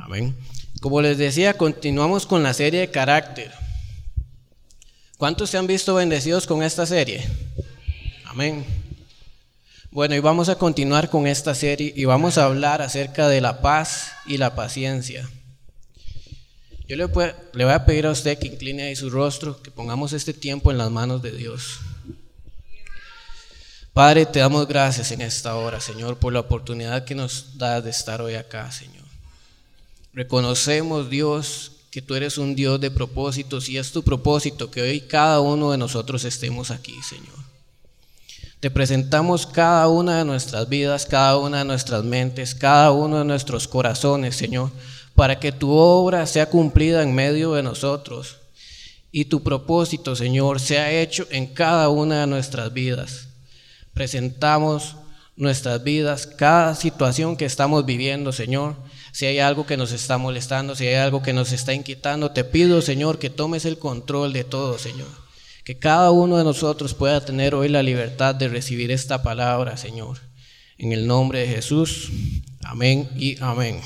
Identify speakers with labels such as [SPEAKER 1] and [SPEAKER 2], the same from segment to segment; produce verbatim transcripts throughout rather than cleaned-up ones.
[SPEAKER 1] Amén. Como les decía, continuamos con la serie de carácter. ¿Cuántos se han visto bendecidos con esta serie? Amén. Bueno, y vamos a continuar con esta serie y vamos a hablar acerca de la paz y la paciencia. Yo le, puedo, le voy a pedir a usted que incline ahí su rostro, que pongamos este tiempo en las manos de Dios. Padre, te damos gracias en esta hora, Señor, por la oportunidad que nos das de estar hoy acá, Señor. Reconocemos, Dios, que tú eres un Dios de propósitos y es tu propósito que hoy cada uno de nosotros estemos aquí, Señor. Te presentamos cada una de nuestras vidas, cada una de nuestras mentes, cada uno de nuestros corazones, Señor, para que tu obra sea cumplida en medio de nosotros y tu propósito, Señor, sea hecho en cada una de nuestras vidas. Presentamos nuestras vidas, cada situación que estamos viviendo, Señor. Si hay algo que nos está molestando, si hay algo que nos está inquietando, te pido, Señor, que tomes el control de todo, Señor. Que cada uno de nosotros pueda tener hoy la libertad de recibir esta palabra, Señor. En el nombre de Jesús, amén y amén.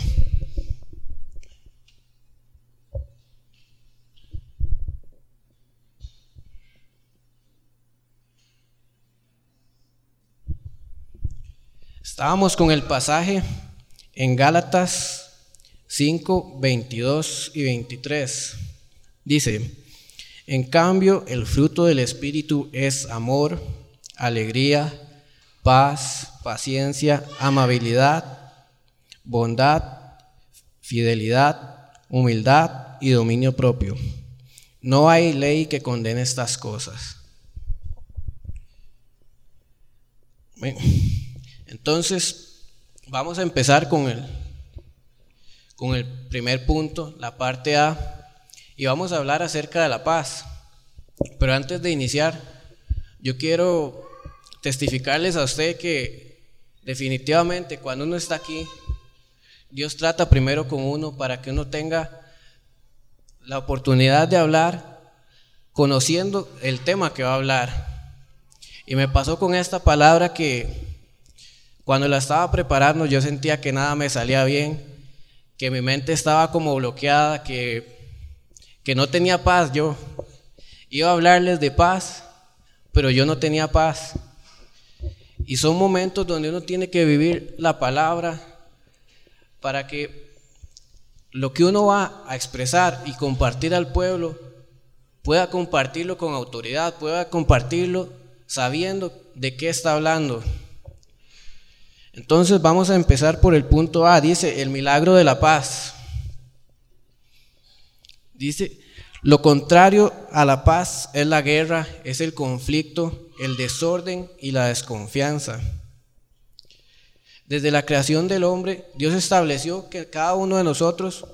[SPEAKER 1] Estábamos con el pasaje en Gálatas cinco, veintidós y veintitrés. Dice: en cambio, el fruto del Espíritu es amor, alegría, paz, paciencia, amabilidad, bondad, fidelidad, humildad y dominio propio. No hay ley que condene estas cosas. Bueno, entonces, vamos a empezar con el, con el primer punto, la parte A. Y vamos a hablar acerca de la paz. Pero antes de iniciar, yo quiero testificarles a usted que definitivamente cuando uno está aquí, Dios trata primero con uno para que uno tenga la oportunidad de hablar conociendo el tema que va a hablar. Y me pasó con esta palabra que cuando la estaba preparando yo sentía que nada me salía bien, que mi mente estaba como bloqueada, que que no tenía paz. Yo iba a hablarles de paz, pero yo no tenía paz. Y son momentos donde uno tiene que vivir la palabra para que lo que uno va a expresar y compartir al pueblo pueda compartirlo con autoridad, pueda compartirlo sabiendo de qué está hablando. Entonces vamos a empezar por el punto A. Dice: el milagro de la paz. Dice: lo contrario a la paz es la guerra, es el conflicto, el desorden y la desconfianza. Desde la creación del hombre, Dios estableció que cada uno de nosotros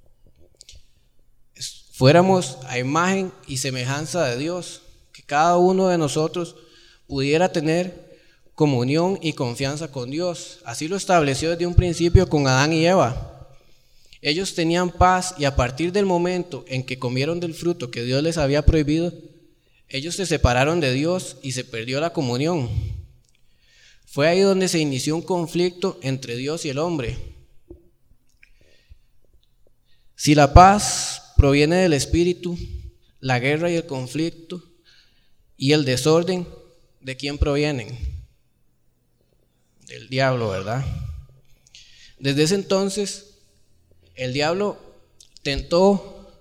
[SPEAKER 1] fuéramos a imagen y semejanza de Dios, que cada uno de nosotros pudiera tener comunión y confianza con Dios. Así lo estableció desde un principio con Adán y Eva. Ellos tenían paz y a partir del momento en que comieron del fruto que Dios les había prohibido, ellos se separaron de Dios y se perdió la comunión. Fue ahí donde se inició un conflicto entre Dios y el hombre. Si la paz proviene del Espíritu, la guerra y el conflicto y el desorden, ¿de quién provienen? Del diablo, ¿verdad? Desde ese entonces, el diablo tentó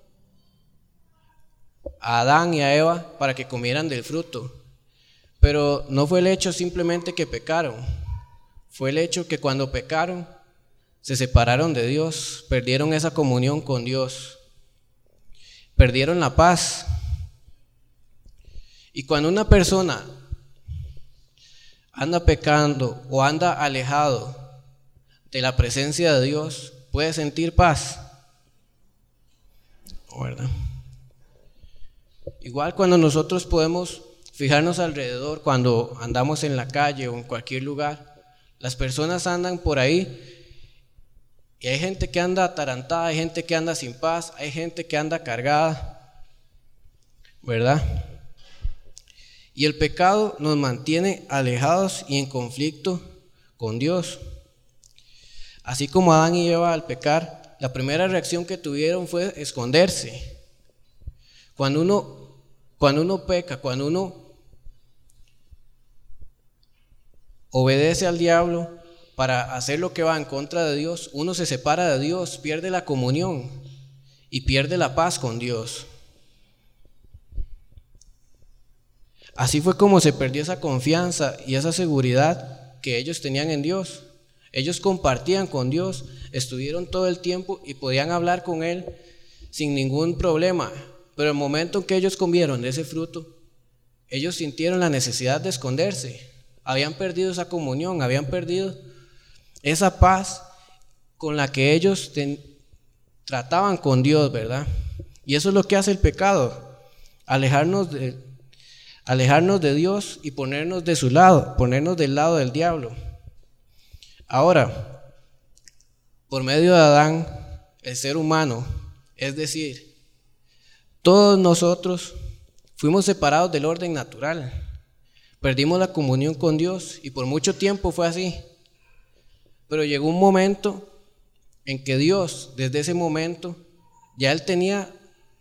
[SPEAKER 1] a Adán y a Eva para que comieran del fruto, pero no fue el hecho simplemente que pecaron, fue el hecho que cuando pecaron se separaron de Dios, perdieron esa comunión con Dios, perdieron la paz. Y cuando una persona anda pecando o anda alejado de la presencia de Dios, ¿puede sentir paz? ¿Verdad? Igual cuando nosotros podemos fijarnos alrededor, cuando andamos en la calle o en cualquier lugar, las personas andan por ahí y hay gente que anda atarantada, hay gente que anda sin paz, hay gente que anda cargada, ¿verdad? Y el pecado nos mantiene alejados y en conflicto con Dios. Así como Adán y Eva al pecar la primera reacción que tuvieron fue esconderse. Cuando uno, cuando uno peca, cuando uno obedece al diablo para hacer lo que va en contra de Dios, uno se separa de Dios, pierde la comunión y pierde la paz con Dios. Así fue como se perdió esa confianza y esa seguridad que ellos tenían en Dios. Ellos compartían con Dios, estuvieron todo el tiempo y podían hablar con Él sin ningún problema. Pero el momento en que ellos comieron de ese fruto, ellos sintieron la necesidad de esconderse. Habían perdido esa comunión, habían perdido esa paz con la que ellos ten, trataban con Dios, ¿verdad? Y eso es lo que hace el pecado, alejarnos de, alejarnos de Dios y ponernos de su lado, ponernos del lado del diablo. Ahora, por medio de Adán, el ser humano, es decir, todos nosotros fuimos separados del orden natural, perdimos la comunión con Dios y por mucho tiempo fue así. Pero llegó un momento en que Dios, desde ese momento, ya Él tenía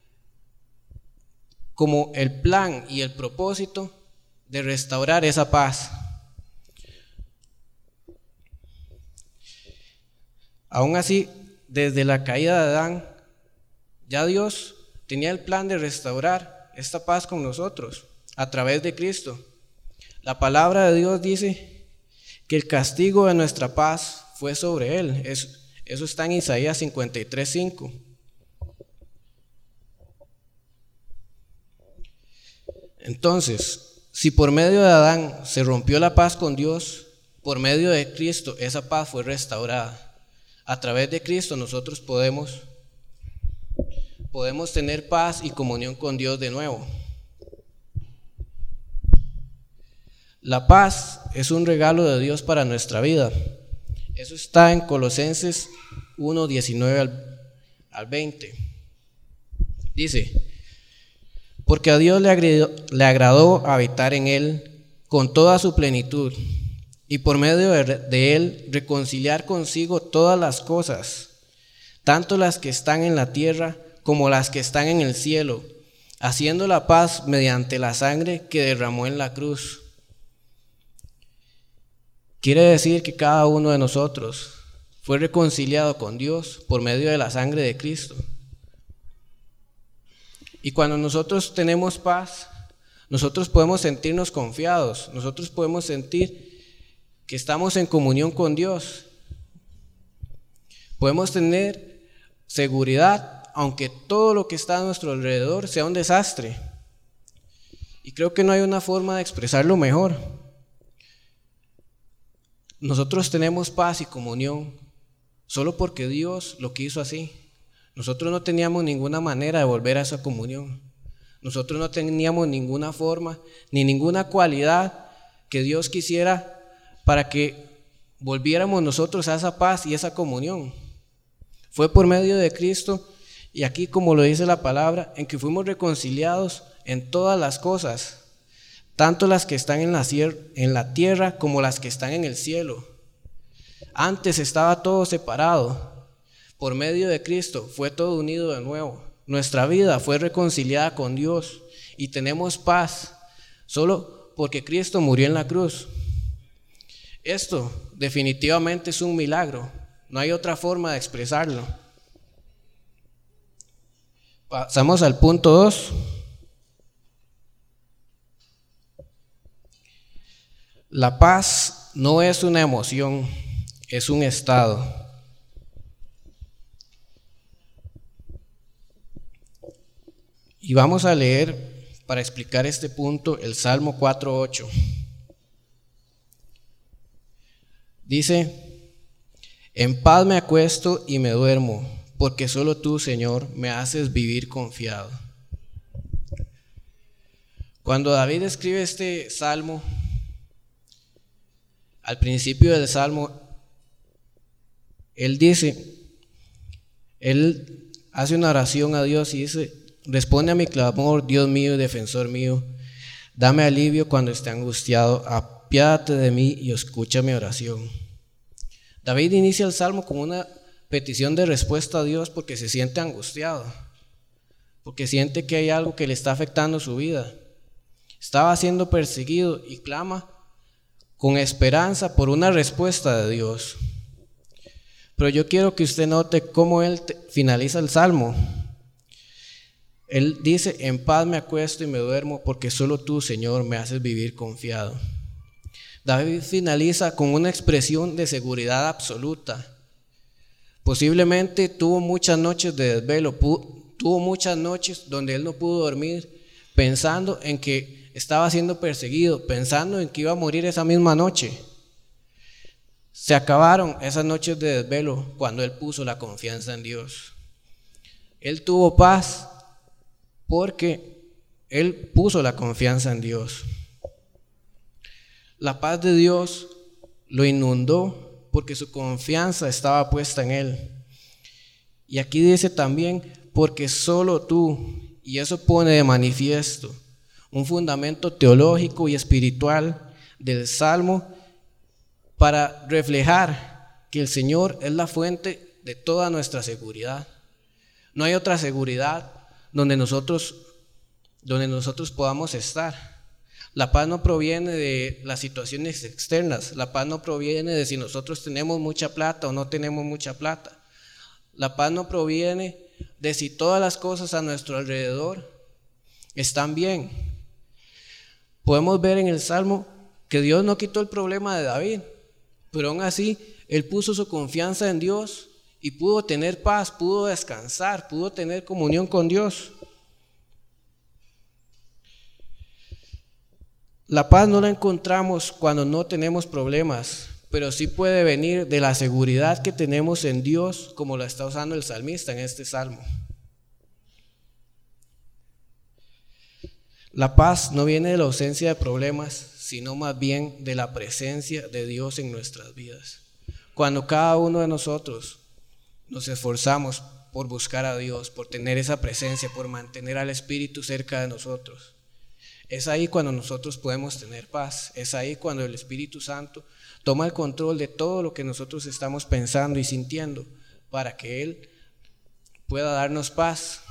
[SPEAKER 1] como el plan y el propósito de restaurar esa paz. Aún así, desde la caída de Adán, ya Dios tenía el plan de restaurar esta paz con nosotros a través de Cristo. La palabra de Dios dice que el castigo de nuestra paz fue sobre Él. Eso, eso está en Isaías cincuenta y tres, cinco. Entonces, si por medio de Adán se rompió la paz con Dios, por medio de Cristo esa paz fue restaurada. A través de Cristo nosotros podemos, podemos tener paz y comunión con Dios de nuevo. La paz es un regalo de Dios para nuestra vida. Eso está en Colosenses uno, diecinueve al veinte. Dice: porque a Dios le agradó, le agradó habitar en Él con toda su plenitud, y por medio de, de Él reconciliar consigo todas las cosas, tanto las que están en la tierra como las que están en el cielo, haciendo la paz mediante la sangre que derramó en la cruz. Quiere decir que cada uno de nosotros fue reconciliado con Dios por medio de la sangre de Cristo. Y cuando nosotros tenemos paz, nosotros podemos sentirnos confiados, nosotros podemos sentir que estamos en comunión con Dios. Podemos tener seguridad, aunque todo lo que está a nuestro alrededor sea un desastre. Y creo que no hay una forma de expresarlo mejor. Nosotros tenemos paz y comunión solo porque Dios lo quiso así. Nosotros no teníamos ninguna manera de volver a esa comunión. Nosotros no teníamos ninguna forma ni ninguna cualidad que Dios quisiera para que volviéramos nosotros a esa paz y esa comunión. Fue por medio de Cristo, y aquí, como lo dice la palabra, en que fuimos reconciliados en todas las cosas, tanto las que están en la, en la tierra como las que están en el cielo. Antes estaba todo separado. Por medio de Cristo fue todo unido de nuevo. Nuestra vida fue reconciliada con Dios y tenemos paz solo porque Cristo murió en la cruz. Esto definitivamente es un milagro, no hay otra forma de expresarlo. Pasamos al punto dos. La paz no es una emoción, es un estado. Y vamos a leer, para explicar este punto, el Salmo cuatro, ocho. Dice: en paz me acuesto y me duermo, porque solo tú, Señor, me haces vivir confiado. Cuando David escribe este salmo, al principio del salmo, él dice, él hace una oración a Dios y dice: responde a mi clamor, Dios mío y defensor mío, dame alivio cuando esté angustiado, apiádate de mí y escucha mi oración. David inicia el salmo con una petición de respuesta a Dios porque se siente angustiado, porque siente que hay algo que le está afectando su vida. Estaba siendo perseguido y clama con esperanza por una respuesta de Dios. Pero yo quiero que usted note cómo él finaliza el salmo. Él dice: en paz me acuesto y me duermo, porque solo tú, Señor, me haces vivir confiado. David finaliza con una expresión de seguridad absoluta. Posiblemente tuvo muchas noches de desvelo, tuvo muchas noches donde él no pudo dormir, pensando en que estaba siendo perseguido, pensando en que iba a morir esa misma noche. Se acabaron esas noches de desvelo cuando él puso la confianza en Dios. Él tuvo paz porque él puso la confianza en Dios. La paz de Dios lo inundó porque su confianza estaba puesta en Él. Y aquí dice también: porque solo tú, y eso pone de manifiesto un fundamento teológico y espiritual del Salmo para reflejar que el Señor es la fuente de toda nuestra seguridad. No hay otra seguridad donde nosotros, donde nosotros podamos estar. La paz no proviene de las situaciones externas. La paz no proviene de si nosotros tenemos mucha plata o no tenemos mucha plata. La paz no proviene de si todas las cosas a nuestro alrededor están bien. Podemos ver en el Salmo que Dios no quitó el problema de David, pero aún así él puso su confianza en Dios y pudo tener paz, pudo descansar, pudo tener comunión con Dios. La paz no la encontramos cuando no tenemos problemas, pero sí puede venir de la seguridad que tenemos en Dios, como la está usando el salmista en este salmo. La paz no viene de la ausencia de problemas, sino más bien de la presencia de Dios en nuestras vidas. Cuando cada uno de nosotros nos esforzamos por buscar a Dios, por tener esa presencia, por mantener al Espíritu cerca de nosotros, es ahí cuando nosotros podemos tener paz. Es ahí cuando el Espíritu Santo toma el control de todo lo que nosotros estamos pensando y sintiendo, para que Él pueda darnos paz.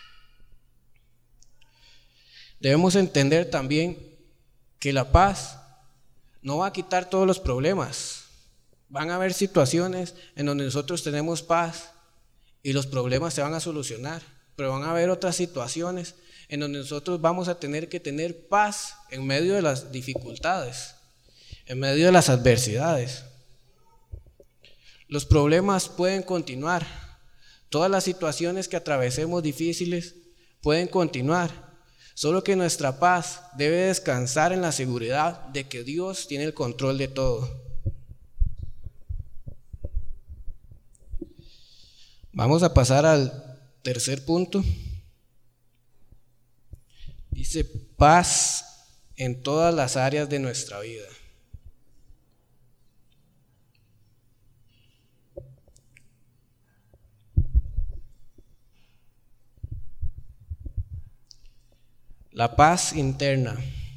[SPEAKER 1] Debemos entender también que la paz no va a quitar todos los problemas. Van a haber situaciones en donde nosotros tenemos paz y los problemas se van a solucionar, pero van a haber otras situaciones en donde nosotros vamos a tener que tener paz en medio de las dificultades, en medio de las adversidades. Los problemas pueden continuar, todas las situaciones que atravesemos difíciles pueden continuar, solo que nuestra paz debe descansar en la seguridad de que Dios tiene el control de todo. Vamos a pasar al tercer punto. Dice: paz en todas las áreas de nuestra vida. La paz interna.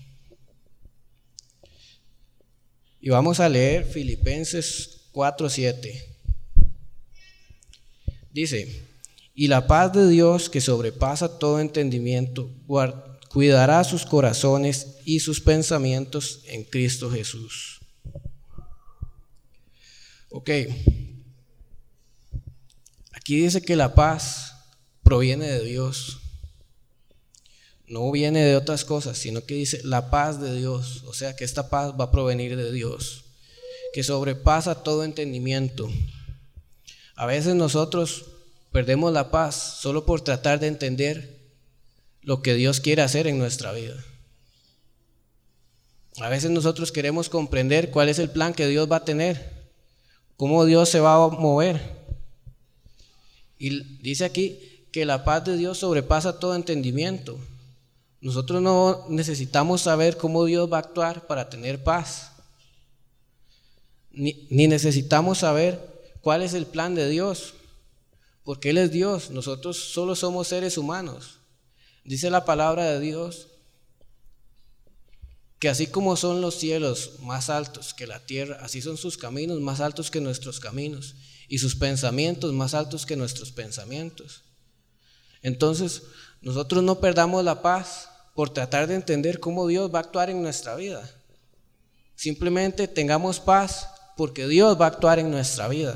[SPEAKER 1] Y vamos a leer Filipenses cuatro siete. Dice: y la paz de Dios, que sobrepasa todo entendimiento, guarda cuidará sus corazones y sus pensamientos en Cristo Jesús. Ok, aquí dice que la paz proviene de Dios, no viene de otras cosas, sino que dice la paz de Dios, o sea que esta paz va a provenir de Dios, que sobrepasa todo entendimiento. A veces nosotros perdemos la paz solo por tratar de entender lo que Dios quiere hacer en nuestra vida. A veces nosotros queremos comprender cuál es el plan que Dios va a tener, cómo Dios se va a mover. Y dice aquí que la paz de Dios sobrepasa todo entendimiento. Nosotros no necesitamos saber cómo Dios va a actuar para tener paz, ni, ni necesitamos saber cuál es el plan de Dios, porque Él es Dios, nosotros solo somos seres humanos. Dice la palabra de Dios que así como son los cielos más altos que la tierra, así son sus caminos más altos que nuestros caminos. y sus pensamientos más altos que nuestros pensamientos. Entonces, nosotros no perdamos la paz por tratar de entender cómo Dios va a actuar en nuestra vida. Simplemente tengamos paz porque Dios va a actuar en nuestra vida.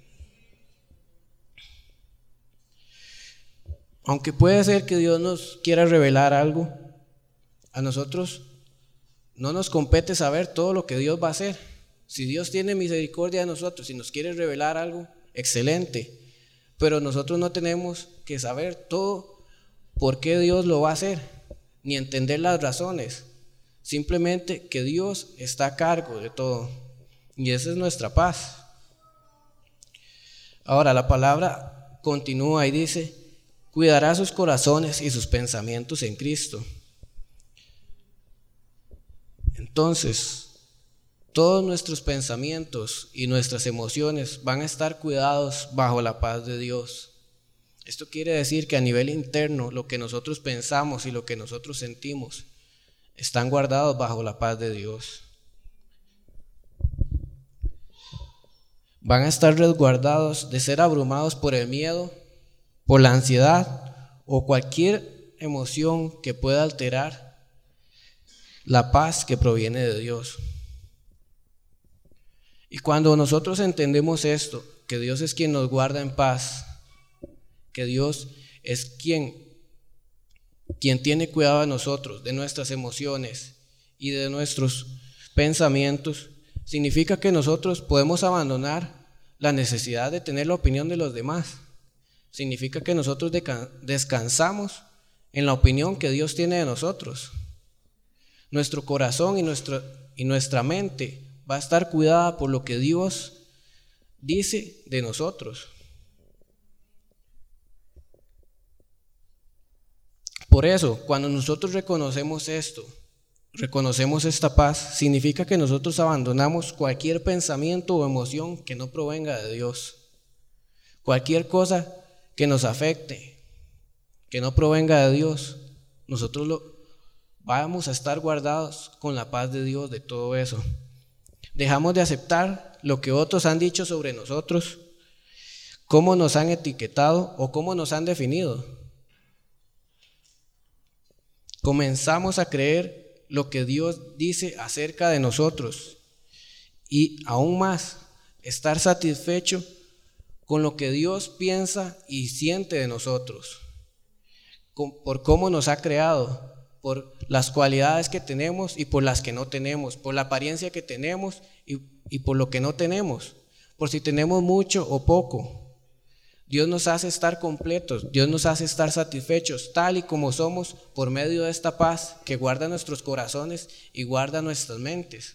[SPEAKER 1] Aunque puede ser que Dios nos quiera revelar algo, a nosotros no nos compete saber todo lo que Dios va a hacer. Si Dios tiene misericordia de nosotros y nos quiere revelar algo, excelente. Pero nosotros no tenemos que saber todo por qué Dios lo va a hacer, ni entender las razones. Simplemente que Dios está a cargo de todo. Y esa es nuestra paz. Ahora la palabra continúa y dice: cuidará sus corazones y sus pensamientos en Cristo. Entonces, todos nuestros pensamientos y nuestras emociones van a estar cuidados bajo la paz de Dios. Esto quiere decir que a nivel interno, lo que nosotros pensamos y lo que nosotros sentimos están guardados bajo la paz de Dios. Van a estar resguardados de ser abrumados por el miedo, por la ansiedad o cualquier emoción que pueda alterar la paz que proviene de Dios. Y cuando nosotros entendemos esto, que Dios es quien nos guarda en paz, que Dios es quien, quien tiene cuidado de nosotros, de nuestras emociones y de nuestros pensamientos, significa que nosotros podemos abandonar la necesidad de tener la opinión de los demás. Significa que nosotros descansamos en la opinión que Dios tiene de nosotros. Nuestro corazón y, nuestro, y nuestra mente va a estar cuidada por lo que Dios dice de nosotros. Por eso, cuando nosotros reconocemos esto, reconocemos esta paz, significa que nosotros abandonamos cualquier pensamiento o emoción que no provenga de Dios. Cualquier cosa que nos afecte, que no provenga de Dios, nosotros lo, vamos a estar guardados con la paz de Dios de todo eso. Dejamos de aceptar lo que otros han dicho sobre nosotros, cómo nos han etiquetado o cómo nos han definido. Comenzamos a creer lo que Dios dice acerca de nosotros y aún más, estar satisfecho con lo que Dios piensa y siente de nosotros, por cómo nos ha creado, por las cualidades que tenemos y por las que no tenemos, por la apariencia que tenemos y, y por lo que no tenemos, por si tenemos mucho o poco. Dios nos hace estar completos, Dios nos hace estar satisfechos tal y como somos por medio de esta paz que guarda nuestros corazones y guarda nuestras mentes.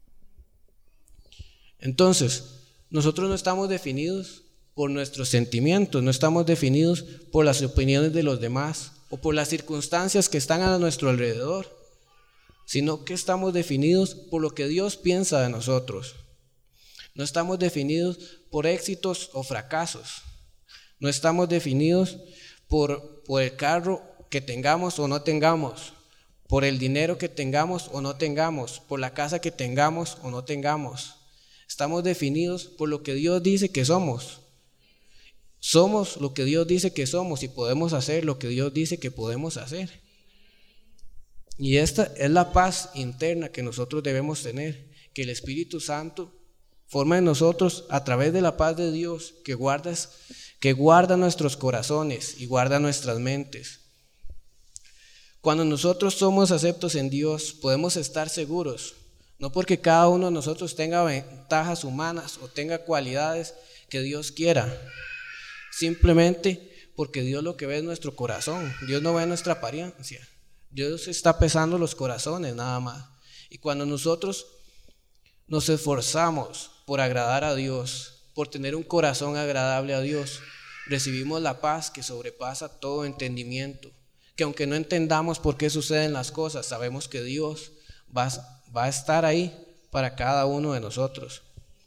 [SPEAKER 1] Entonces, nosotros no estamos definidos por nuestros sentimientos, no estamos definidos por las opiniones de los demás o por las circunstancias que están a nuestro alrededor, sino que estamos definidos por lo que Dios piensa de nosotros. No estamos definidos por éxitos o fracasos. No estamos definidos por, por el carro que tengamos o no tengamos, por el dinero que tengamos o no tengamos, por la casa que tengamos o no tengamos. Estamos definidos por lo que Dios dice que somos. Somos lo que Dios dice que somos y podemos hacer lo que Dios dice que podemos hacer. Y esta es la paz interna que nosotros debemos tener, que el Espíritu Santo forma en nosotros a través de la paz de Dios que guarda, que guarda nuestros corazones y guarda nuestras mentes. Cuando nosotros somos aceptos en Dios, podemos estar seguros, no porque cada uno de nosotros tenga ventajas humanas o tenga cualidades que Dios quiera, simplemente porque Dios lo que ve es nuestro corazón. Dios no ve nuestra apariencia. Dios está pesando los corazones nada más. Y cuando nosotros nos esforzamos por agradar a Dios, por tener un corazón agradable a Dios, recibimos la paz que sobrepasa todo entendimiento. Que aunque no entendamos por qué suceden las cosas, sabemos que Dios va, va a estar ahí para cada uno de nosotros.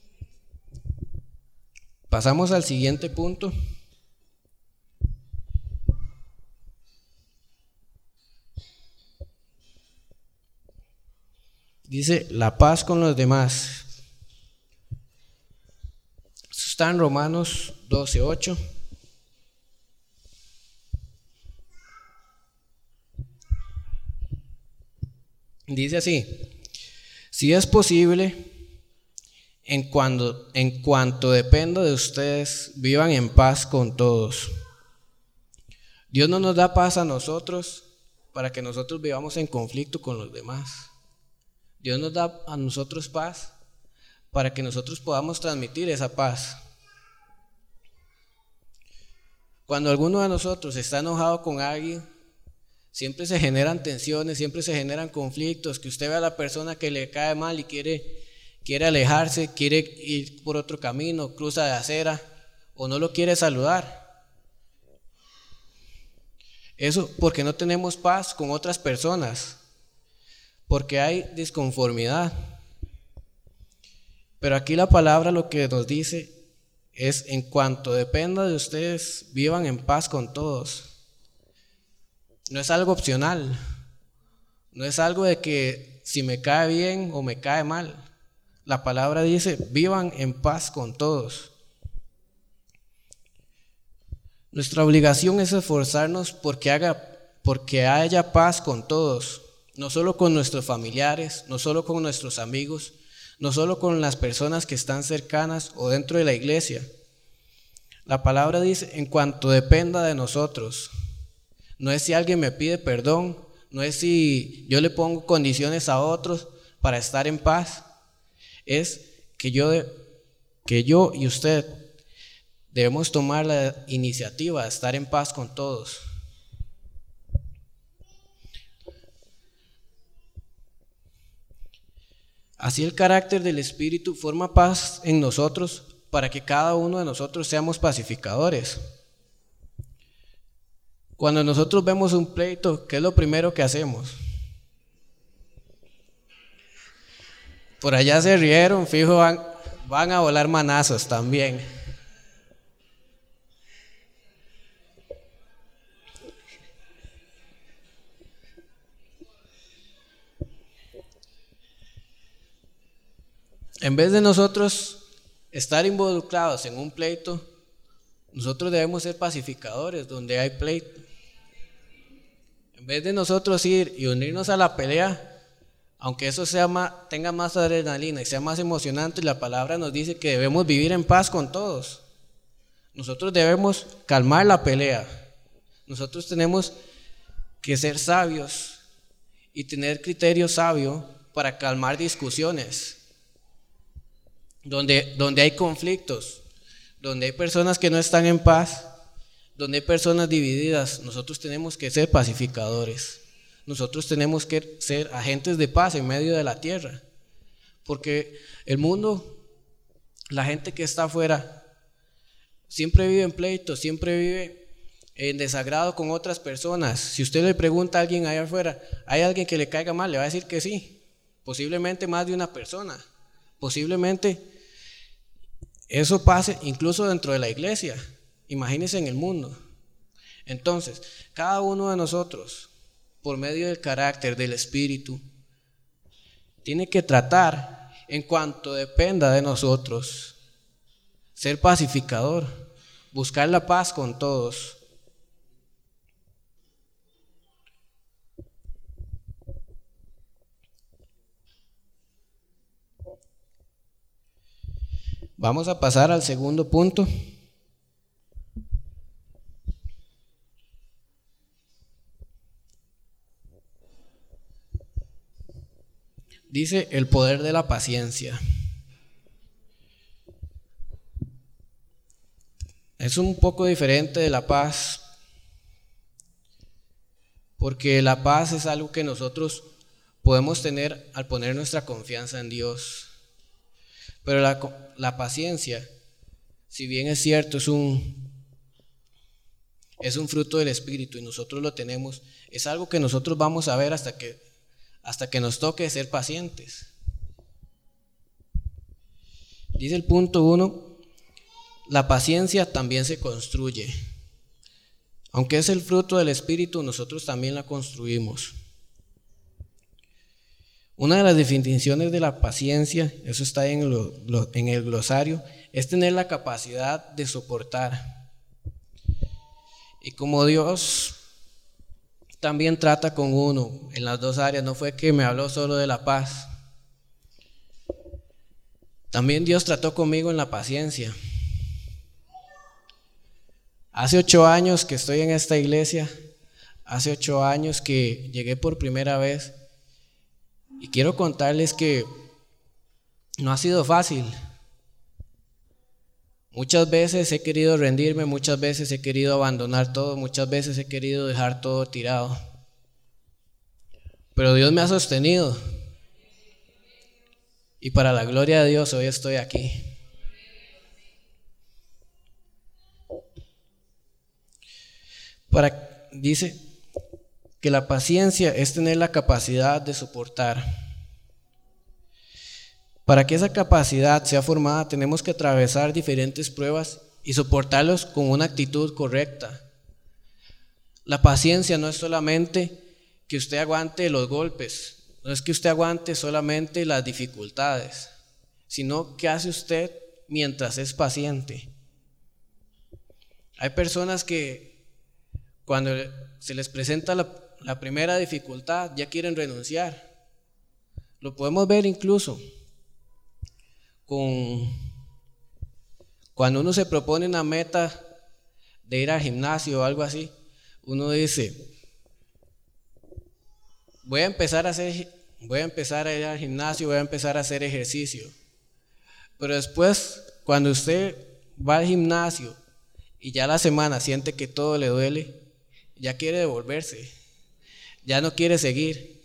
[SPEAKER 1] Pasamos al siguiente punto. Dice, la paz con los demás. Eso está en Romanos doce ocho. Dice así: si es posible, en cuanto, en cuanto dependa de ustedes, vivan en paz con todos. Dios no nos da paz a nosotros para que nosotros vivamos en conflicto con los demás. Dios nos da a nosotros paz para que nosotros podamos transmitir esa paz. Cuando alguno de nosotros está enojado con alguien, siempre se generan tensiones, siempre se generan conflictos, que usted ve a la persona que le cae mal y quiere, quiere alejarse, quiere ir por otro camino, cruza de acera o no lo quiere saludar. Eso porque no tenemos paz con otras personas, porque hay disconformidad. Pero aquí la palabra lo que nos dice es: en cuanto dependa de ustedes, vivan en paz con todos. No es algo opcional, no es algo de que si me cae bien o me cae mal. La palabra dice: vivan en paz con todos. Nuestra obligación es esforzarnos porque, haga, porque haya paz con todos, no solo con nuestros familiares, no solo con nuestros amigos, no solo con las personas que están cercanas o dentro de la iglesia. La palabra dice: en cuanto dependa de nosotros. No es si alguien me pide perdón, no es si yo le pongo condiciones a otros para estar en paz. Es que yo, que yo y usted debemos tomar la iniciativa de estar en paz con todos. Así el carácter del Espíritu forma paz en nosotros para que cada uno de nosotros seamos pacificadores. Cuando nosotros vemos un pleito, ¿qué es lo primero que hacemos? Por allá se rieron, fijo, van, van a volar manazos también. En vez de nosotros estar involucrados en un pleito, nosotros debemos ser pacificadores donde hay pleito. En vez de nosotros ir y unirnos a la pelea, aunque eso sea más, tenga más adrenalina y sea más emocionante, la palabra nos dice que debemos vivir en paz con todos. Nosotros debemos calmar la pelea. Nosotros tenemos que ser sabios y tener criterio sabio para calmar discusiones. Donde, donde hay conflictos, donde hay personas que no están en paz, donde hay personas divididas, nosotros tenemos que ser pacificadores. Nosotros tenemos que ser agentes de paz en medio de la tierra. Porque el mundo, la gente que está afuera, siempre vive en pleito, siempre vive en desagrado con otras personas. Si usted le pregunta a alguien allá afuera, ¿hay alguien que le caiga mal? Le va a decir que sí. Posiblemente más de una persona. Posiblemente eso pase incluso dentro de la iglesia. Imagínense en el mundo. Entonces, cada uno de nosotros, por medio del carácter del Espíritu, tiene que tratar, en cuanto dependa de nosotros, ser pacificador, buscar la paz con todos. Vamos a pasar al segundo punto. Dice el poder de la paciencia. Es un poco diferente de la paz, porque la paz es algo que nosotros podemos tener al poner nuestra confianza en Dios. Pero la, la paciencia, si bien es cierto, es un, es un fruto del Espíritu y nosotros lo tenemos, es algo que nosotros vamos a ver hasta que, hasta que nos toque ser pacientes. Dice el punto uno, la paciencia también se construye. Aunque es el fruto del Espíritu, nosotros también la construimos. Una de las definiciones de la paciencia, eso está en, lo, lo, en el glosario, es tener la capacidad de soportar. Y como Dios también trata con uno en las dos áreas, no fue que me habló solo de la paz. También Dios trató conmigo en la paciencia. Hace ocho años que estoy en esta iglesia, hace ocho años que llegué por primera vez, y quiero contarles que no ha sido fácil. Muchas veces he querido rendirme, muchas veces he querido abandonar todo, muchas veces he querido dejar todo tirado. Pero Dios me ha sostenido. Y para la gloria de Dios hoy estoy aquí. Para, dice que la paciencia es tener la capacidad de soportar. Para que esa capacidad sea formada, tenemos que atravesar diferentes pruebas y soportarlos con una actitud correcta. La paciencia no es solamente que usted aguante los golpes, no es que usted aguante solamente las dificultades, sino que hace usted mientras es paciente. Hay personas que cuando se les presenta la, la primera dificultad ya quieren renunciar. Lo podemos ver incluso con cuando uno se propone una meta de ir al gimnasio o algo así. Uno dice, voy a empezar a hacer, voy a empezar a ir al gimnasio, voy a empezar a hacer ejercicio. Pero después, cuando usted va al gimnasio y ya la semana siente que todo le duele, ya quiere devolverse, ya no quiere seguir.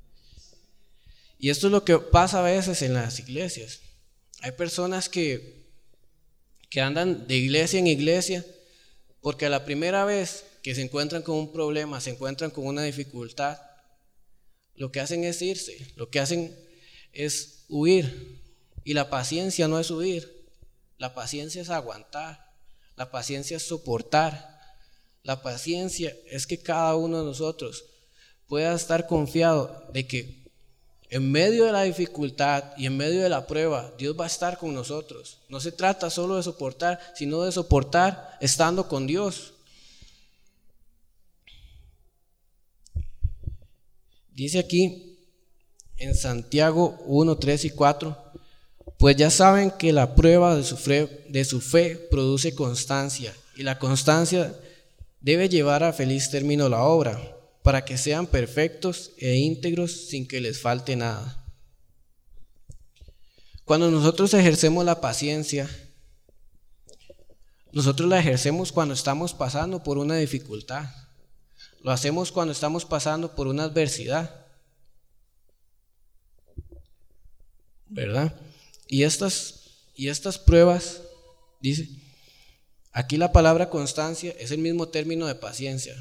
[SPEAKER 1] Y esto es lo que pasa a veces en las iglesias. Hay personas que, que andan de iglesia en iglesia porque a la primera vez que se encuentran con un problema, se encuentran con una dificultad, lo que hacen es irse, lo que hacen es huir. Y la paciencia no es huir, la paciencia es aguantar, la paciencia es soportar. La paciencia es que cada uno de nosotros pueda estar confiado de que en medio de la dificultad y en medio de la prueba, Dios va a estar con nosotros. No se trata solo de soportar, sino de soportar estando con Dios. Dice aquí en Santiago uno, tres y cuatro, pues ya saben que la prueba de su fe, de su fe produce constancia, y la constancia debe llevar a feliz término la obra, para que sean perfectos e íntegros sin que les falte nada. Cuando nosotros ejercemos la paciencia, nosotros la ejercemos cuando estamos pasando por una dificultad. Lo hacemos cuando estamos pasando por una adversidad, ¿verdad? Y estas, y estas pruebas, dice, aquí la palabra constancia es el mismo término de paciencia.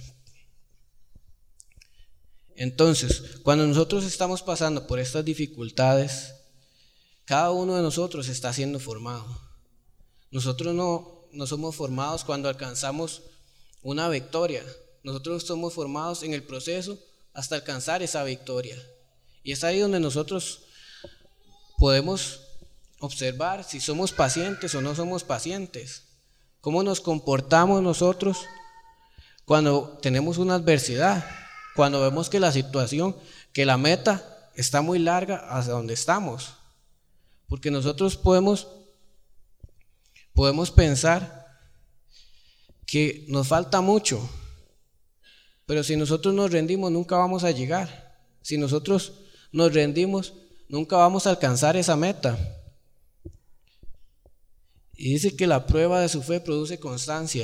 [SPEAKER 1] Entonces, cuando nosotros estamos pasando por estas dificultades, cada uno de nosotros está siendo formado. Nosotros no, no somos formados cuando alcanzamos una victoria. Nosotros somos formados en el proceso hasta alcanzar esa victoria. Y es ahí donde nosotros podemos observar si somos pacientes o no somos pacientes. ¿Cómo nos comportamos nosotros cuando tenemos una adversidad? Cuando vemos que la situación, que la meta está muy larga hacia donde estamos. Porque nosotros podemos, podemos pensar que nos falta mucho, pero si nosotros nos rendimos nunca vamos a llegar. Si nosotros nos rendimos nunca vamos a alcanzar esa meta. Y dice que la prueba de su fe produce constancia.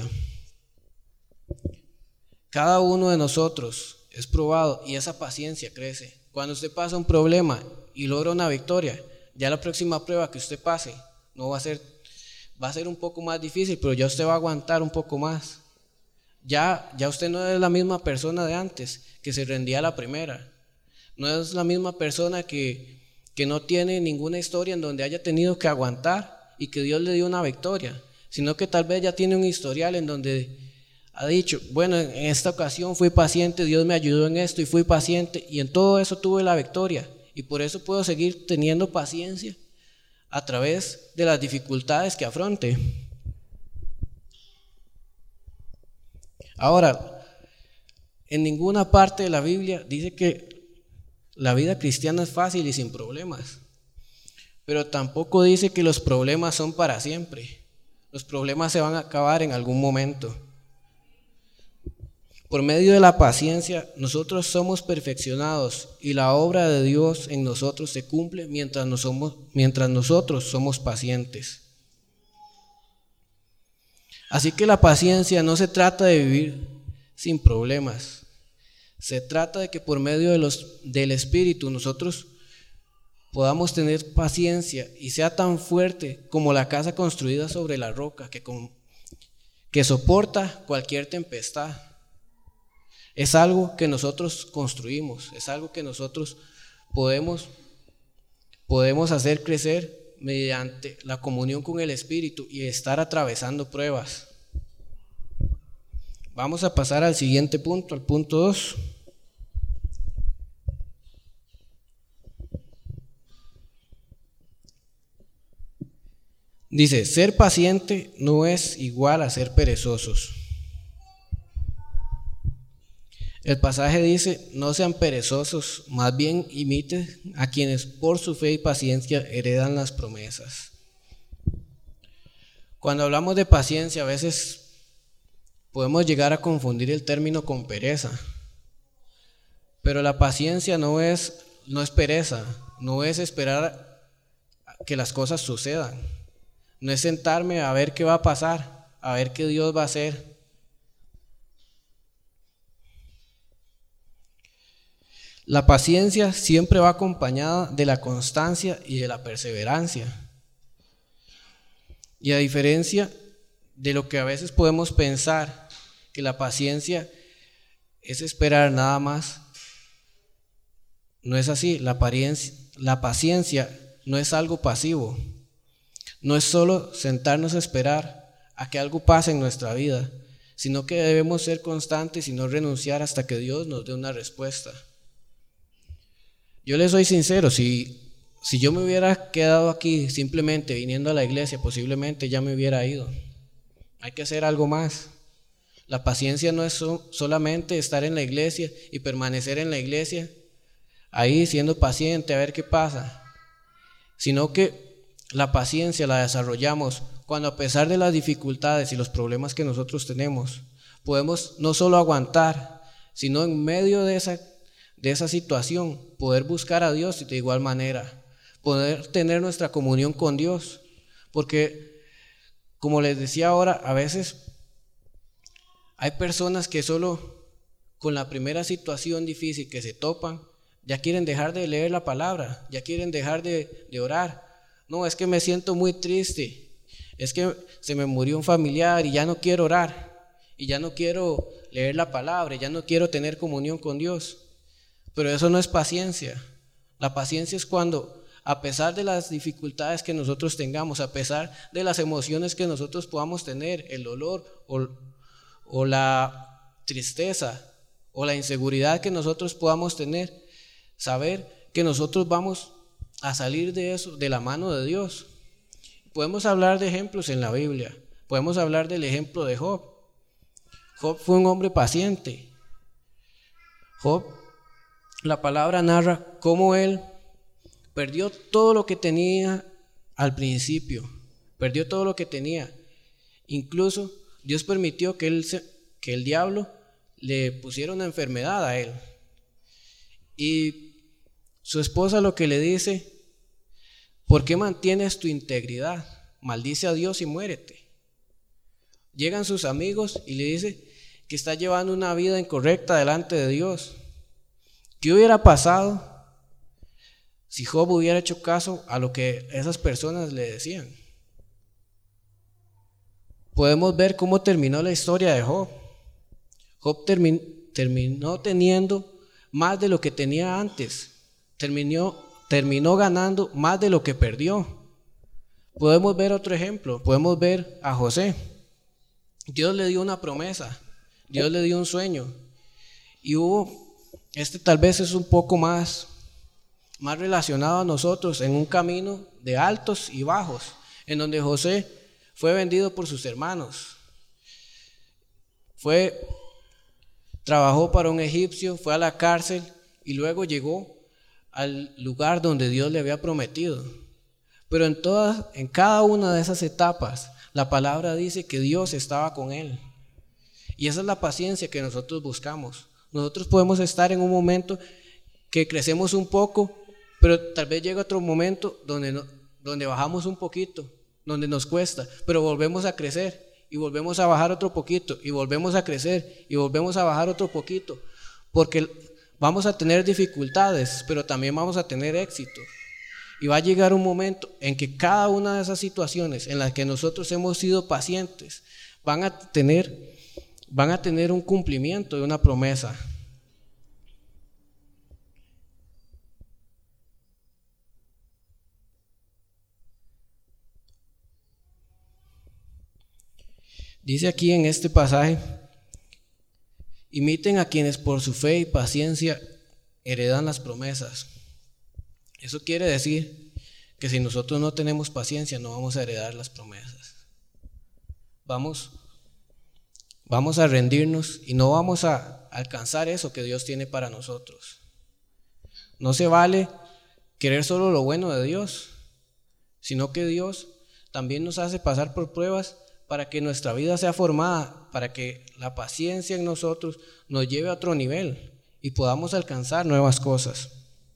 [SPEAKER 1] Cada uno de nosotros es probado y esa paciencia crece. Cuando usted pasa un problema y logra una victoria, ya la próxima prueba que usted pase no va a ser, va a ser un poco más difícil, pero ya usted va a aguantar un poco más. Ya, ya usted no es la misma persona de antes que se rendía a la primera. No es la misma persona que, que no tiene ninguna historia en donde haya tenido que aguantar y que Dios le dio una victoria, sino que tal vez ya tiene un historial en donde ha dicho, bueno, en esta ocasión fui paciente, Dios me ayudó en esto y fui paciente y en todo eso tuve la victoria. y por eso puedo seguir teniendo paciencia a través de las dificultades que afronte. Ahora, en ninguna parte de la Biblia dice que la vida cristiana es fácil y sin problemas, pero tampoco dice que los problemas son para siempre. Los problemas se van a acabar en algún momento. Por medio de la paciencia, nosotros somos perfeccionados y la obra de Dios en nosotros se cumple mientras, nos somos, mientras nosotros somos pacientes. Así que la paciencia no se trata de vivir sin problemas. Se trata de que por medio de los, del Espíritu nosotros podamos tener paciencia y sea tan fuerte como la casa construida sobre la roca que, con, que soporta cualquier tempestad. Es algo que nosotros construimos, es algo que nosotros podemos, podemos hacer crecer mediante la comunión con el Espíritu y estar atravesando pruebas. Vamos a pasar al siguiente punto, al punto dos. Dice, ser paciente no es igual a ser perezosos. El pasaje dice, no sean perezosos, más bien imiten a quienes por su fe y paciencia heredan las promesas. Cuando hablamos de paciencia, a veces podemos llegar a confundir el término con pereza, pero la paciencia no es, no es pereza, no es esperar que las cosas sucedan, no es sentarme a ver qué va a pasar, a ver qué Dios va a hacer. La paciencia siempre va acompañada de la constancia y de la perseverancia. Y a diferencia de lo que a veces podemos pensar, que la paciencia es esperar nada más, no es así. La, la paciencia no es algo pasivo, no es solo sentarnos a esperar a que algo pase en nuestra vida, sino que debemos ser constantes y no renunciar hasta que Dios nos dé una respuesta. Yo les soy sincero, si, si yo me hubiera quedado aquí simplemente viniendo a la iglesia, posiblemente ya me hubiera ido. Hay que hacer algo más. La paciencia no es so, solamente estar en la iglesia y permanecer en la iglesia, ahí siendo paciente a ver qué pasa, sino que la paciencia la desarrollamos cuando, a pesar de las dificultades y los problemas que nosotros tenemos, podemos no solo aguantar, sino en medio de esa de esa situación, poder buscar a Dios de igual manera, poder tener nuestra comunión con Dios, porque como les decía ahora, a veces hay personas que solo con la primera situación difícil que se topan, ya quieren dejar de leer la palabra, ya quieren dejar de, de orar. No, es que me siento muy triste, es que se me murió un familiar y ya no quiero orar, y ya no quiero leer la palabra, ya no quiero tener comunión con Dios. Pero eso no es paciencia. La paciencia es cuando, a pesar de las dificultades que nosotros tengamos, a pesar de las emociones que nosotros podamos tener, el dolor o, o la tristeza o la inseguridad que nosotros podamos tener, saber que nosotros vamos a salir de eso de la mano de Dios. Podemos hablar de ejemplos en la Biblia. Podemos hablar del ejemplo de Job. Job fue un hombre paciente. Job, la palabra narra cómo él perdió todo lo que tenía al principio, perdió todo lo que tenía. Incluso Dios permitió que, él se, que el diablo le pusiera una enfermedad a él. Y su esposa lo que le dice, ¿por qué mantienes tu integridad? Maldice a Dios y muérete. Llegan sus amigos y le dice que está llevando una vida incorrecta delante de Dios. ¿Qué hubiera pasado si Job hubiera hecho caso a lo que esas personas le decían? Podemos ver cómo terminó la historia de Job. Job terminó, terminó teniendo más de lo que tenía antes. Terminó, terminó ganando más de lo que perdió. Podemos ver otro ejemplo. Podemos ver a José. Dios le dio una promesa. Dios le dio un sueño. Y hubo... Este tal vez es un poco más, más relacionado a nosotros en un camino de altos y bajos, en donde José fue vendido por sus hermanos. Fue, trabajó para un egipcio, fue a la cárcel y luego llegó al lugar donde Dios le había prometido. Pero en todas, en cada una de esas etapas, la palabra dice que Dios estaba con él. Y esa es la paciencia que nosotros buscamos. Nosotros podemos estar en un momento que crecemos un poco, pero tal vez llega otro momento donde, no, donde bajamos un poquito, donde nos cuesta, pero volvemos a crecer y volvemos a bajar otro poquito y volvemos a crecer y volvemos a bajar otro poquito, porque vamos a tener dificultades, pero también vamos a tener éxito. Y va a llegar un momento en que cada una de esas situaciones en las que nosotros hemos sido pacientes van a tener, van a tener un cumplimiento de una promesa. Dice aquí en este pasaje: imiten a quienes por su fe y paciencia heredan las promesas. Eso quiere decir que si nosotros no tenemos paciencia, no vamos a heredar las promesas. Vamos, vamos a rendirnos y no vamos a alcanzar eso que Dios tiene para nosotros. No se vale querer solo lo bueno de Dios, sino que Dios también nos hace pasar por pruebas para que nuestra vida sea formada, para que la paciencia en nosotros nos lleve a otro nivel y podamos alcanzar nuevas cosas.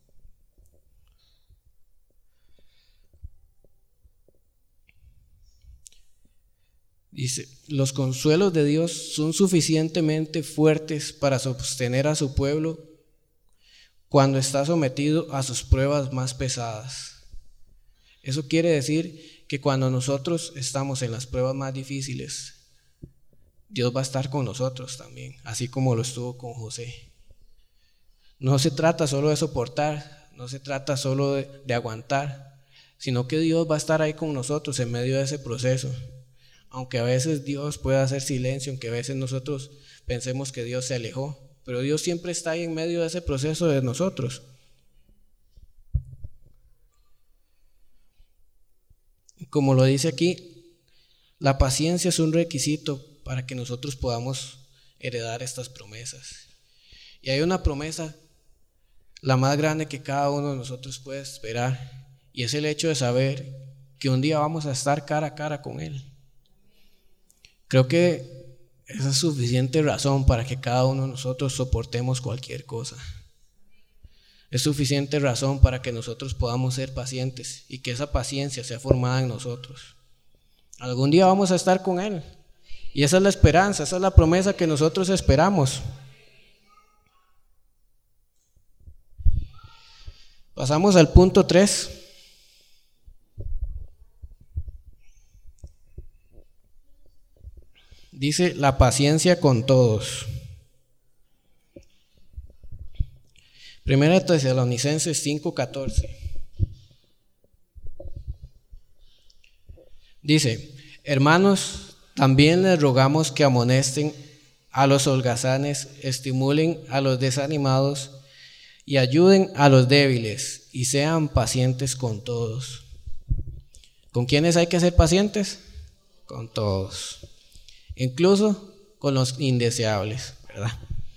[SPEAKER 1] Dice: los consuelos de Dios son suficientemente fuertes para sostener a su pueblo cuando está sometido a sus pruebas más pesadas. Eso quiere decir que cuando nosotros estamos en las pruebas más difíciles, Dios va a estar con nosotros también, así como lo estuvo con José. No se trata solo de soportar, no se trata solo de, de aguantar, sino que Dios va a estar ahí con nosotros en medio de ese proceso. Aunque a veces Dios pueda hacer silencio, aunque a veces nosotros pensemos que Dios se alejó, pero Dios siempre está ahí en medio de ese proceso de nosotros. Como lo dice aquí, la paciencia es un requisito para que nosotros podamos heredar estas promesas. Y hay una promesa, la más grande que cada uno de nosotros puede esperar, y es el hecho de saber que un día vamos a estar cara a cara con Él. Creo que esa es suficiente razón para que cada uno de nosotros soportemos cualquier cosa. Es suficiente razón para que nosotros podamos ser pacientes y que esa paciencia sea formada en nosotros. Algún día vamos a estar con Él. Y esa es la esperanza, esa es la promesa que nosotros esperamos. Pasamos al punto tres. Dice: la paciencia con todos. Primera de Tesalonicenses cinco catorce. Dice: hermanos, también les rogamos que amonesten a los holgazanes, estimulen a los desanimados y ayuden a los débiles y sean pacientes con todos. ¿Con quiénes hay que ser pacientes? Con todos. Incluso con los indeseables, ¿verdad?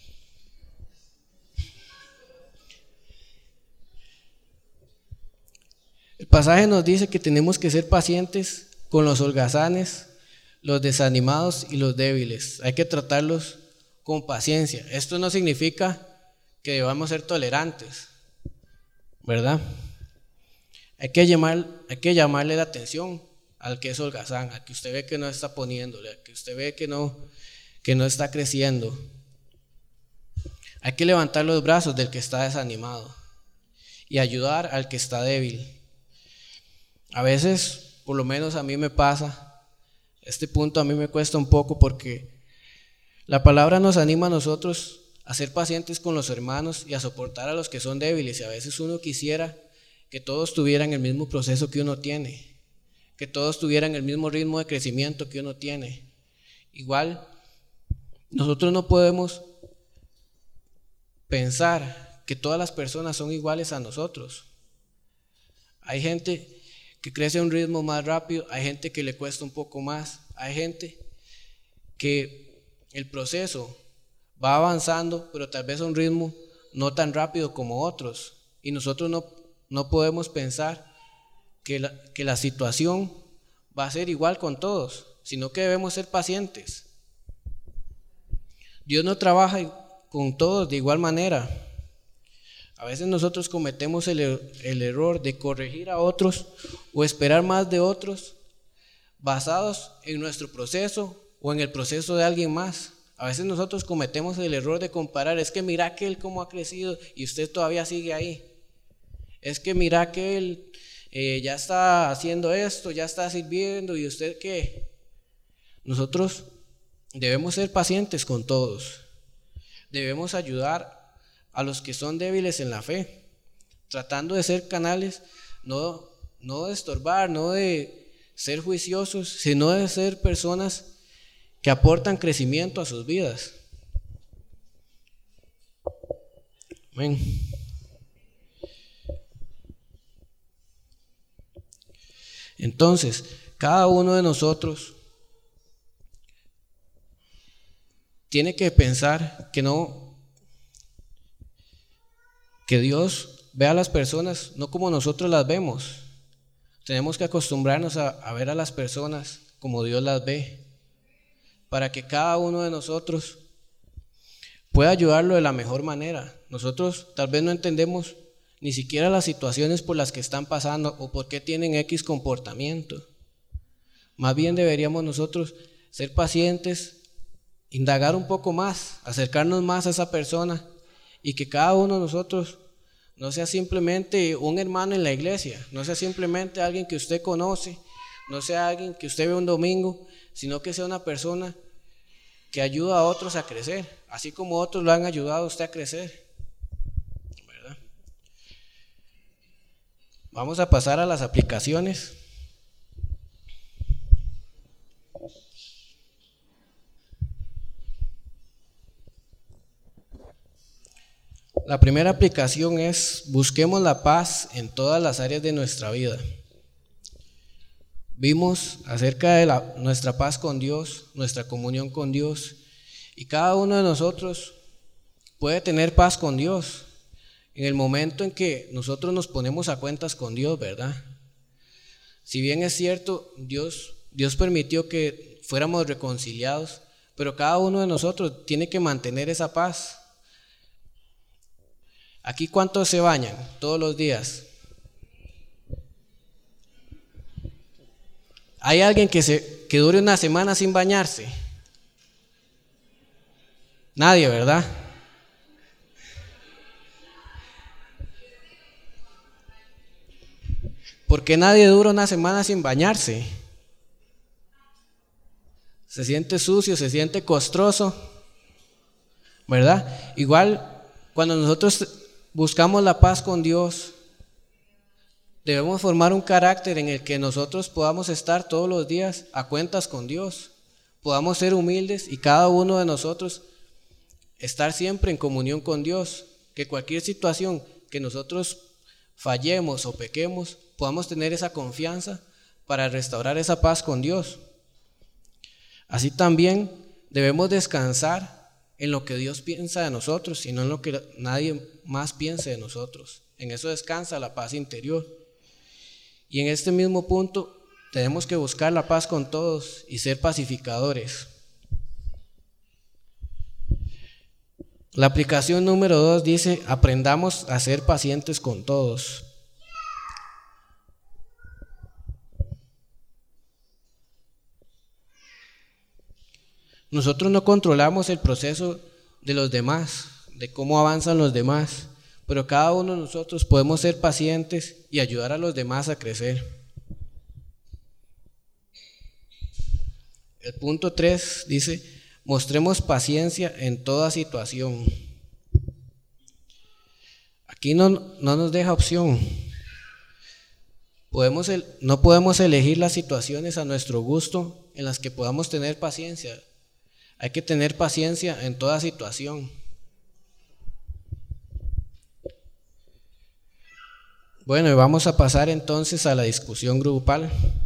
[SPEAKER 1] El pasaje nos dice que tenemos que ser pacientes con los holgazanes, los desanimados y los débiles. Hay que tratarlos con paciencia. Esto no significa que debamos ser tolerantes, ¿verdad? Hay que llamar, hay que llamarle la atención al que es holgazán, al que usted ve que no está poniéndole, al que usted ve que no, que no está creciendo. Hay que levantar los brazos del que está desanimado y ayudar al que está débil. A veces, por lo menos a mí me pasa, este punto a mí me cuesta un poco porque la palabra nos anima a nosotros a ser pacientes con los hermanos y a soportar a los que son débiles, y a veces uno quisiera que todos tuvieran el mismo proceso que uno tiene, que todos tuvieran el mismo ritmo de crecimiento que uno tiene. Igual, nosotros no podemos pensar que todas las personas son iguales a nosotros, Hay gente que crece a un ritmo más rápido, hay gente que le cuesta un poco más, hay gente que el proceso va avanzando, pero tal vez a un ritmo no tan rápido como otros. Y nosotros no, no podemos pensar que la, que la situación va a ser igual con todos, sino que debemos ser pacientes. Dios no trabaja con todos de igual manera. A veces nosotros cometemos el, el error de corregir a otros o esperar más de otros basados en nuestro proceso o en el proceso de alguien más. A veces nosotros cometemos el error de comparar, es que mira que él cómo ha crecido y usted todavía sigue ahí. Es que mira que él eh, ya está haciendo esto, ya está sirviendo y usted qué. Nosotros debemos ser pacientes con todos. Debemos ayudar a los que son débiles en la fe, tratando de ser canales, no, no de estorbar, no de ser juiciosos, sino de ser personas que aportan crecimiento a sus vidas. Amén. Entonces, cada uno de nosotros tiene que pensar que no que Dios ve a las personas no como nosotros las vemos. Tenemos que acostumbrarnos a, a ver a las personas como Dios las ve, para que cada uno de nosotros pueda ayudarlo de la mejor manera. Nosotros tal vez no entendemos ni siquiera las situaciones por las que están pasando o por qué tienen X comportamiento. Más bien deberíamos nosotros ser pacientes, indagar un poco más, acercarnos más a esa persona, y que cada uno de nosotros no sea simplemente un hermano en la iglesia, no sea simplemente alguien que usted conoce, no sea alguien que usted ve un domingo, sino que sea una persona que ayuda a otros a crecer, así como otros lo han ayudado a usted a crecer, ¿verdad? Vamos a pasar a las aplicaciones. La primera aplicación es: busquemos la paz en todas las áreas de nuestra vida. Vimos acerca de la, nuestra paz con Dios, nuestra comunión con Dios, y cada uno de nosotros puede tener paz con Dios en el momento en que nosotros nos ponemos a cuentas con Dios, ¿verdad? Si bien es cierto, Dios, Dios permitió que fuéramos reconciliados, pero cada uno de nosotros tiene que mantener esa paz. ¿Aquí cuántos se bañan todos los días? ¿Hay alguien que, se, que dure una semana sin bañarse? Nadie, ¿verdad? ¿Por qué nadie dura una semana sin bañarse? Se siente sucio, se siente costroso, ¿verdad? Igual, cuando nosotros buscamos la paz con Dios, debemos formar un carácter en el que nosotros podamos estar todos los días a cuentas con Dios, podamos ser humildes y cada uno de nosotros estar siempre en comunión con Dios, que cualquier situación que nosotros fallemos o pequemos, podamos tener esa confianza para restaurar esa paz con Dios. Así también debemos descansar en lo que Dios piensa de nosotros y no en lo que nadie más piense de nosotros. En eso descansa la paz interior. Y en este mismo punto tenemos que buscar la paz con todos y ser pacificadores. La aplicación número dos dice: aprendamos a ser pacientes con todos. Nosotros no controlamos el proceso de los demás, de cómo avanzan los demás, pero cada uno de nosotros podemos ser pacientes y ayudar a los demás a crecer. El punto tres dice: mostremos paciencia en toda situación. Aquí no, no nos deja opción. Podemos el, no podemos elegir las situaciones a nuestro gusto en las que podamos tener paciencia. Hay que tener paciencia en toda situación. Bueno, y vamos a pasar entonces a la discusión grupal.